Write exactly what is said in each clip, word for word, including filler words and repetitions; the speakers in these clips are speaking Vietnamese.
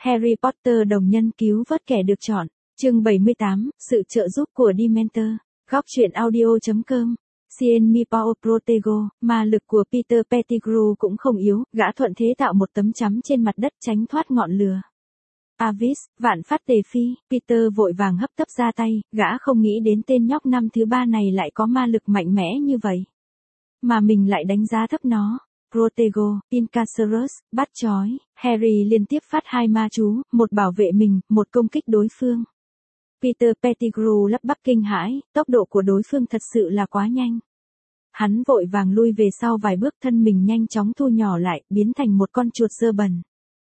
Harry Potter đồng nhân cứu vớt kẻ được chọn. Chương bảy mươi tám, sự trợ giúp của Dementor. Góc truyện audio chấm com. Cien mi Pao Protego, ma lực của Peter Pettigrew cũng không yếu, gã thuận thế tạo một tấm chắn trên mặt đất tránh thoát ngọn lửa. Avis, vạn phát tề phi, Peter vội vàng hấp tấp ra tay, gã không nghĩ đến tên nhóc năm thứ ba này lại có ma lực mạnh mẽ như vậy. Mà mình lại đánh giá thấp nó. Protego, Incarcerus, bắt chói, Harry liên tiếp phát hai ma chú, một bảo vệ mình, một công kích đối phương. Peter Pettigrew lắp bắp kinh hãi, tốc độ của đối phương thật sự là quá nhanh. Hắn vội vàng lui về sau vài bước, thân mình nhanh chóng thu nhỏ lại, biến thành một con chuột dơ bẩn.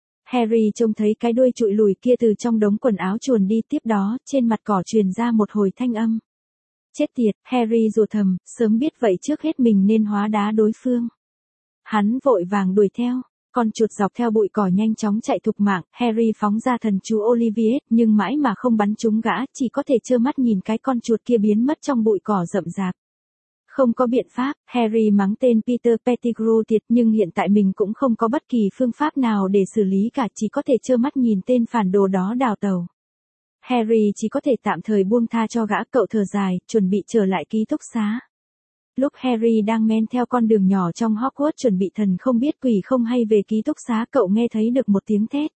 Harry trông thấy cái đuôi trụi lùi kia từ trong đống quần áo chuồn đi, tiếp đó, trên mặt cỏ truyền ra một hồi thanh âm. Chết tiệt, Harry rủa thầm, sớm biết vậy trước hết mình nên hóa đá đối phương. Hắn vội vàng đuổi theo, con chuột dọc theo bụi cỏ nhanh chóng chạy thục mạng, Harry phóng ra thần chú Olivier, nhưng mãi mà không bắn trúng gã, chỉ có thể trơ mắt nhìn cái con chuột kia biến mất trong bụi cỏ rậm rạp. Không có biện pháp, Harry mắng tên Peter Pettigrew tiệt, nhưng hiện tại mình cũng không có bất kỳ phương pháp nào để xử lý cả, chỉ có thể trơ mắt nhìn tên phản đồ đó đào tẩu. Harry chỉ có thể tạm thời buông tha cho gã, cậu thở dài, chuẩn bị trở lại ký túc xá. Lúc Harry đang men theo con đường nhỏ trong Hogwarts chuẩn bị thần không biết quỷ không hay về ký túc xá, cậu nghe thấy được một tiếng thét.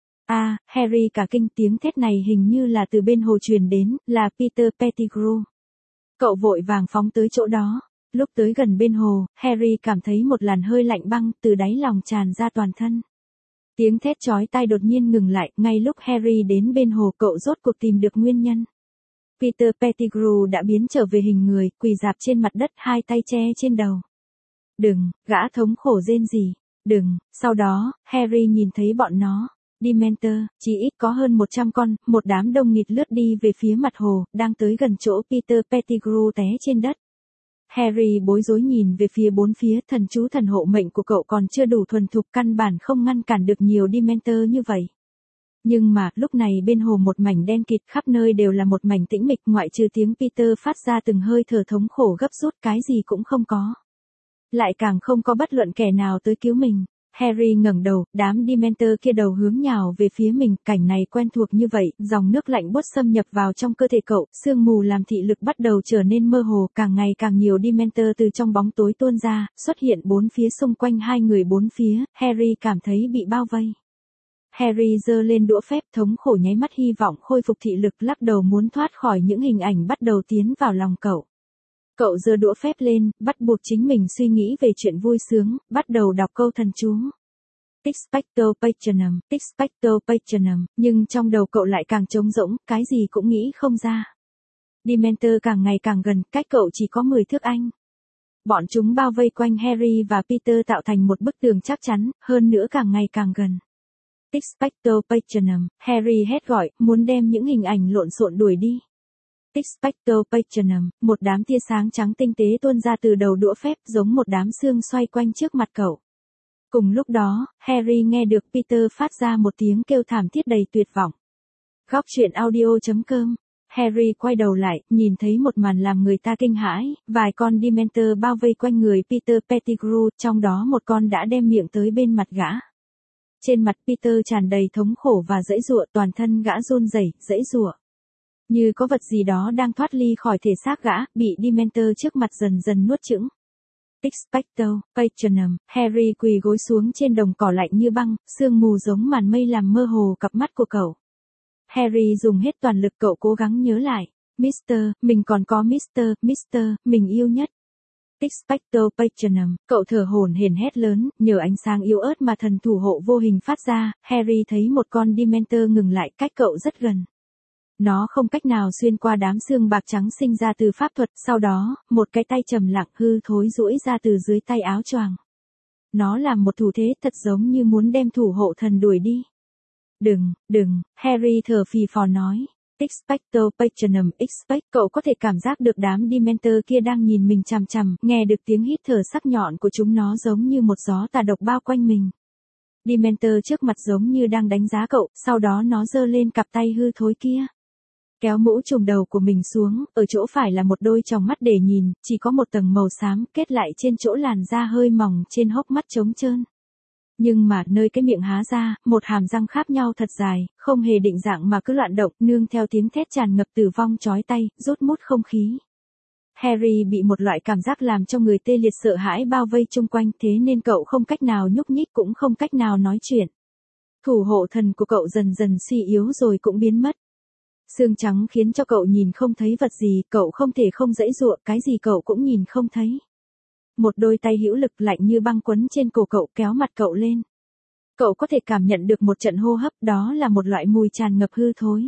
À, Harry cả kinh, tiếng thét này hình như là từ bên hồ truyền đến, là Peter Pettigrew. Cậu vội vàng phóng tới chỗ đó. Lúc tới gần bên hồ, Harry cảm thấy một làn hơi lạnh băng từ đáy lòng tràn ra toàn thân. Tiếng thét chói tai đột nhiên ngừng lại, ngay lúc Harry đến bên hồ, cậu rốt cuộc tìm được nguyên nhân. Peter Pettigrew đã biến trở về hình người, quỳ rạp trên mặt đất, hai tay che trên đầu. Đừng, gã thống khổ rên rỉ. Đừng, sau đó, Harry nhìn thấy bọn nó. Dementor, chỉ ít có hơn một trăm con, một đám đông nghịt lướt đi về phía mặt hồ, đang tới gần chỗ Peter Pettigrew té trên đất. Harry bối rối nhìn về phía bốn phía, thần chú thần hộ mệnh của cậu còn chưa đủ thuần thục, căn bản không ngăn cản được nhiều Dementor như vậy. Nhưng mà, lúc này bên hồ một mảnh đen kịt, khắp nơi đều là một mảnh tĩnh mịch, ngoại trừ tiếng Peter phát ra từng hơi thở thống khổ gấp rút, cái gì cũng không có. Lại càng không có bất luận kẻ nào tới cứu mình. Harry ngẩng đầu, đám Dementor kia đầu hướng nhào về phía mình, cảnh này quen thuộc như vậy, dòng nước lạnh buốt xâm nhập vào trong cơ thể cậu, sương mù làm thị lực bắt đầu trở nên mơ hồ, càng ngày càng nhiều Dementor từ trong bóng tối tuôn ra, xuất hiện bốn phía xung quanh hai người bốn phía, Harry cảm thấy bị bao vây. Harry giơ lên đũa phép, thống khổ nháy mắt hy vọng khôi phục thị lực, lắc đầu muốn thoát khỏi những hình ảnh bắt đầu tiến vào lòng cậu. Cậu giơ đũa phép lên, bắt buộc chính mình suy nghĩ về chuyện vui sướng, bắt đầu đọc câu thần chú. Expecto Patronum, Expecto Patronum, nhưng trong đầu cậu lại càng trống rỗng, cái gì cũng nghĩ không ra. Dementor càng ngày càng gần, cách cậu chỉ có mười thước anh. Bọn chúng bao vây quanh Harry và Peter tạo thành một bức tường chắc chắn, hơn nữa càng ngày càng gần. Expecto Patronum, Harry hét gọi, muốn đem những hình ảnh lộn xộn đuổi đi. Expecto Patronum, một đám tia sáng trắng tinh tế tuôn ra từ đầu đũa phép, giống một đám sương xoay quanh trước mặt cậu. Cùng lúc đó, Harry nghe được Peter phát ra một tiếng kêu thảm thiết đầy tuyệt vọng. Góc truyện audio chấm com. Harry quay đầu lại, nhìn thấy một màn làm người ta kinh hãi, vài con Dementor bao vây quanh người Peter Pettigrew, trong đó một con đã đem miệng tới bên mặt gã. Trên mặt Peter tràn đầy thống khổ và giãy giụa, toàn thân gã run rẩy, giãy giụa. Như có vật gì đó đang thoát ly khỏi thể xác gã, bị Dementor trước mặt dần dần nuốt chửng. Expecto Patronum, Harry quỳ gối xuống trên đồng cỏ lạnh như băng, sương mù giống màn mây làm mơ hồ cặp mắt của cậu. Harry dùng hết toàn lực, cậu cố gắng nhớ lại. Mister, mình còn có Mister, Mister, mình yêu nhất. Expecto Patronum, cậu thở hổn hển hét lớn, nhờ ánh sáng yếu ớt mà thần thủ hộ vô hình phát ra, Harry thấy một con Dementor ngừng lại cách cậu rất gần. Nó không cách nào xuyên qua đám xương bạc trắng sinh ra từ pháp thuật, sau đó, một cái tay trầm lặng hư thối duỗi ra từ dưới tay áo choàng. Nó làm một thủ thế thật giống như muốn đem thủ hộ thần đuổi đi. Đừng, đừng, Harry thở phì phò nói. Expecto Patronum, expect, cậu có thể cảm giác được đám Dementor kia đang nhìn mình chằm chằm, nghe được tiếng hít thở sắc nhọn của chúng nó giống như một gió tà độc bao quanh mình. Dementor trước mặt giống như đang đánh giá cậu, sau đó nó giơ lên cặp tay hư thối kia. Kéo mũ trùm đầu của mình xuống, ở chỗ phải là một đôi tròng mắt để nhìn, chỉ có một tầng màu xám kết lại trên chỗ làn da hơi mỏng trên hốc mắt trống trơn. Nhưng mà nơi cái miệng há ra, một hàm răng kháp nhau thật dài, không hề định dạng mà cứ loạn động, nương theo tiếng thét tràn ngập tử vong chói tai, rút mút không khí. Harry bị một loại cảm giác làm cho người tê liệt sợ hãi bao vây chung quanh, thế nên cậu không cách nào nhúc nhích cũng không cách nào nói chuyện. Thủ hộ thần của cậu dần dần suy yếu rồi cũng biến mất. Xương trắng khiến cho cậu nhìn không thấy vật gì, cậu không thể không giãy giụa, cái gì cậu cũng nhìn không thấy. Một đôi tay hữu lực lạnh như băng quấn trên cổ cậu kéo mặt cậu lên. Cậu có thể cảm nhận được một trận hô hấp, đó là một loại mùi tràn ngập hư thối.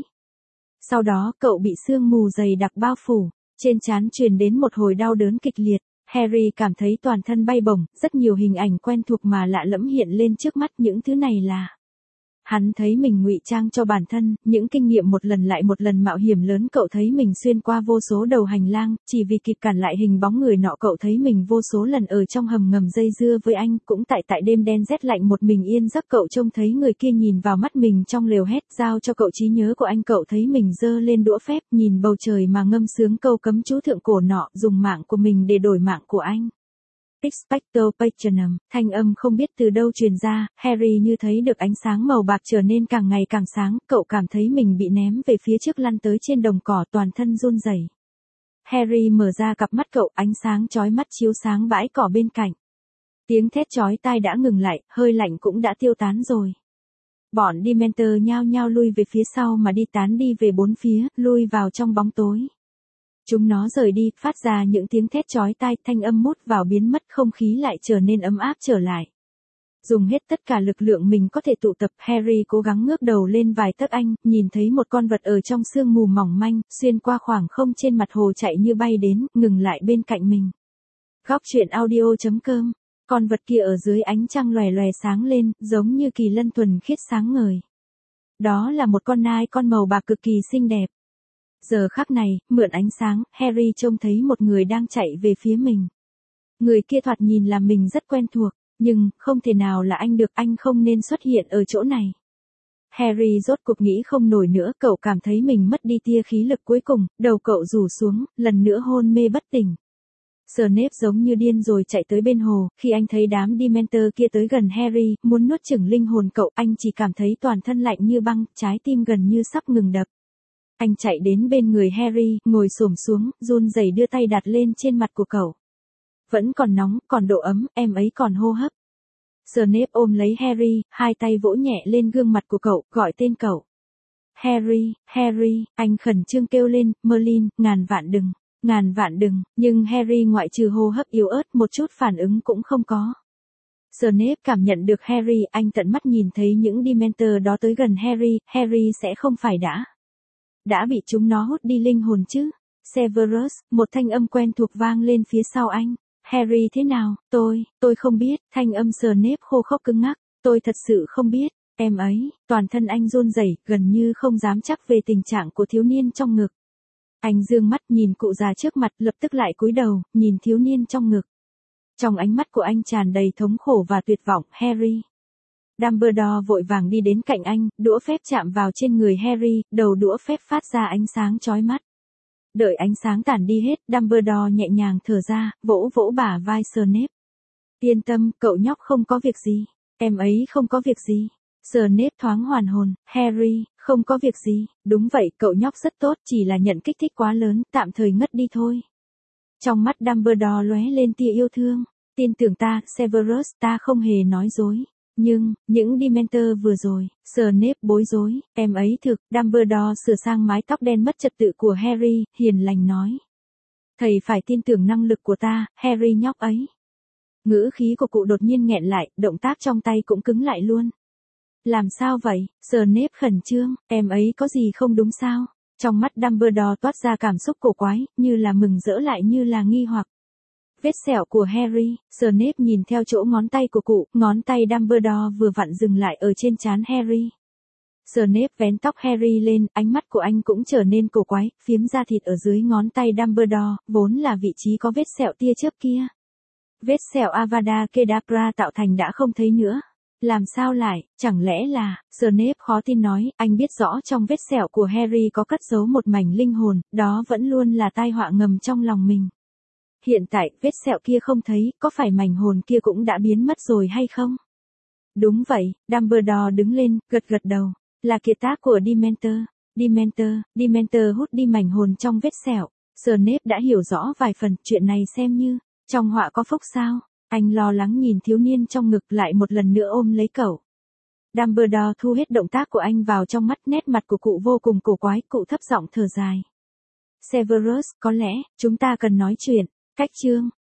Sau đó cậu bị sương mù dày đặc bao phủ, trên trán truyền đến một hồi đau đớn kịch liệt. Harry cảm thấy toàn thân bay bổng, rất nhiều hình ảnh quen thuộc mà lạ lẫm hiện lên trước mắt, những thứ này là... Hắn thấy mình ngụy trang cho bản thân, những kinh nghiệm một lần lại một lần mạo hiểm lớn, cậu thấy mình xuyên qua vô số đầu hành lang, chỉ vì kịp cản lại hình bóng người nọ. Cậu thấy mình vô số lần ở trong hầm ngầm dây dưa với anh, cũng tại tại đêm đen rét lạnh một mình yên giấc cậu trông thấy người kia nhìn vào mắt mình trong lều hét giao cho cậu trí nhớ của anh. Cậu thấy mình giơ lên đũa phép, nhìn bầu trời mà ngâm sướng câu cấm chú thượng cổ nọ, dùng mạng của mình để đổi mạng của anh. Expecto Patronum, thanh âm không biết từ đâu truyền ra, Harry như thấy được ánh sáng màu bạc trở nên càng ngày càng sáng, cậu cảm thấy mình bị ném về phía trước lăn tới trên đồng cỏ, toàn thân run rẩy. Harry mở ra cặp mắt cậu, ánh sáng chói mắt chiếu sáng bãi cỏ bên cạnh. Tiếng thét chói tai đã ngừng lại, hơi lạnh cũng đã tiêu tán rồi. Bọn Dementor nhao nhao lui về phía sau mà đi tán đi về bốn phía, lui vào trong bóng tối. Chúng nó rời đi, phát ra những tiếng thét chói tai, thanh âm mút vào biến mất, không khí lại trở nên ấm áp trở lại. Dùng hết tất cả lực lượng mình có thể tụ tập, Harry cố gắng ngước đầu lên vài tấc anh, nhìn thấy một con vật ở trong sương mù mỏng manh, xuyên qua khoảng không trên mặt hồ chạy như bay đến, ngừng lại bên cạnh mình. Góc truyện audio chấm com, con vật kia ở dưới ánh trăng lòe lòe sáng lên, giống như kỳ lân thuần khiết sáng ngời. Đó là một con nai con màu bạc cực kỳ xinh đẹp. Giờ khắc này, mượn ánh sáng, Harry trông thấy một người đang chạy về phía mình. Người kia thoạt nhìn là mình rất quen thuộc, nhưng không thể nào là anh được, anh không nên xuất hiện ở chỗ này. Harry rốt cuộc nghĩ không nổi nữa, cậu cảm thấy mình mất đi tia khí lực cuối cùng, đầu cậu rủ xuống, lần nữa hôn mê bất tỉnh. Snape giống như điên rồi chạy tới bên hồ, khi anh thấy đám Dementor kia tới gần Harry, muốn nuốt chửng linh hồn cậu, anh chỉ cảm thấy toàn thân lạnh như băng, trái tim gần như sắp ngừng đập. Anh chạy đến bên người Harry, ngồi xổm xuống, run rẩy đưa tay đặt lên trên mặt của cậu. Vẫn còn nóng, còn độ ấm, em ấy còn hô hấp. Snape ôm lấy Harry, hai tay vỗ nhẹ lên gương mặt của cậu, gọi tên cậu. Harry, Harry, anh khẩn trương kêu lên, Merlin, ngàn vạn đừng, ngàn vạn đừng, nhưng Harry ngoại trừ hô hấp yếu ớt một chút phản ứng cũng không có. Snape cảm nhận được Harry, anh tận mắt nhìn thấy những Dementor đó tới gần Harry, Harry sẽ không phải đã. Đã bị chúng nó hút đi linh hồn chứ? Severus, một thanh âm quen thuộc vang lên phía sau anh. Harry thế nào? Tôi, tôi không biết, thanh âm Snape khô khốc cứng ngắc. Tôi thật sự không biết, em ấy, toàn thân anh run rẩy, gần như không dám chắc về tình trạng của thiếu niên trong ngực. Anh dương mắt nhìn cụ già trước mặt, lập tức lại cúi đầu, nhìn thiếu niên trong ngực. Trong ánh mắt của anh tràn đầy thống khổ và tuyệt vọng, Harry. Dumbledore vội vàng đi đến cạnh anh, đũa phép chạm vào trên người Harry, đầu đũa phép phát ra ánh sáng chói mắt. Đợi ánh sáng tản đi hết, Dumbledore nhẹ nhàng thở ra, vỗ vỗ bả vai Snape. Yên tâm, cậu nhóc không có việc gì. Em ấy không có việc gì. Snape thoáng hoàn hồn, Harry, không có việc gì. Đúng vậy, cậu nhóc rất tốt, chỉ là nhận kích thích quá lớn, tạm thời ngất đi thôi. Trong mắt Dumbledore lóe lên tia yêu thương. Tin tưởng ta, Severus, ta không hề nói dối. Nhưng, những Dementor vừa rồi, Snape bối rối, em ấy thực, Dumbledore sửa sang mái tóc đen mất trật tự của Harry, hiền lành nói. Thầy phải tin tưởng năng lực của ta, Harry nhóc ấy. Ngữ khí của cụ đột nhiên nghẹn lại, động tác trong tay cũng cứng lại luôn. Làm sao vậy? Snape khẩn trương, em ấy có gì không đúng sao? Trong mắt Dumbledore toát ra cảm xúc cổ quái, như là mừng rỡ lại như là nghi hoặc. Vết sẹo của Harry, Snape nhìn theo chỗ ngón tay của cụ, ngón tay Dumbledore vừa vặn dừng lại ở trên trán Harry. Snape vén tóc Harry lên, ánh mắt của anh cũng trở nên cổ quái, phiếm da thịt ở dưới ngón tay Dumbledore, vốn là vị trí có vết sẹo tia chớp kia. Vết sẹo Avada Kedavra tạo thành đã không thấy nữa. Làm sao lại, chẳng lẽ là, Snape khó tin nói, anh biết rõ trong vết sẹo của Harry có cất giấu một mảnh linh hồn, đó vẫn luôn là tai họa ngầm trong lòng mình. Hiện tại, vết sẹo kia không thấy, có phải mảnh hồn kia cũng đã biến mất rồi hay không? Đúng vậy, Dumbledore đứng lên, gật gật đầu. Là kiệt tác của Dementor. Dementor, Dementor hút đi mảnh hồn trong vết sẹo. Snape đã hiểu rõ vài phần, chuyện này xem như, trong họa có phúc sao. Anh lo lắng nhìn thiếu niên trong ngực lại một lần nữa ôm lấy cậu. Dumbledore thu hết động tác của anh vào trong mắt, nét mặt của cụ vô cùng cổ quái, cụ thấp giọng thở dài. Severus, có lẽ, chúng ta cần nói chuyện. Cách chương.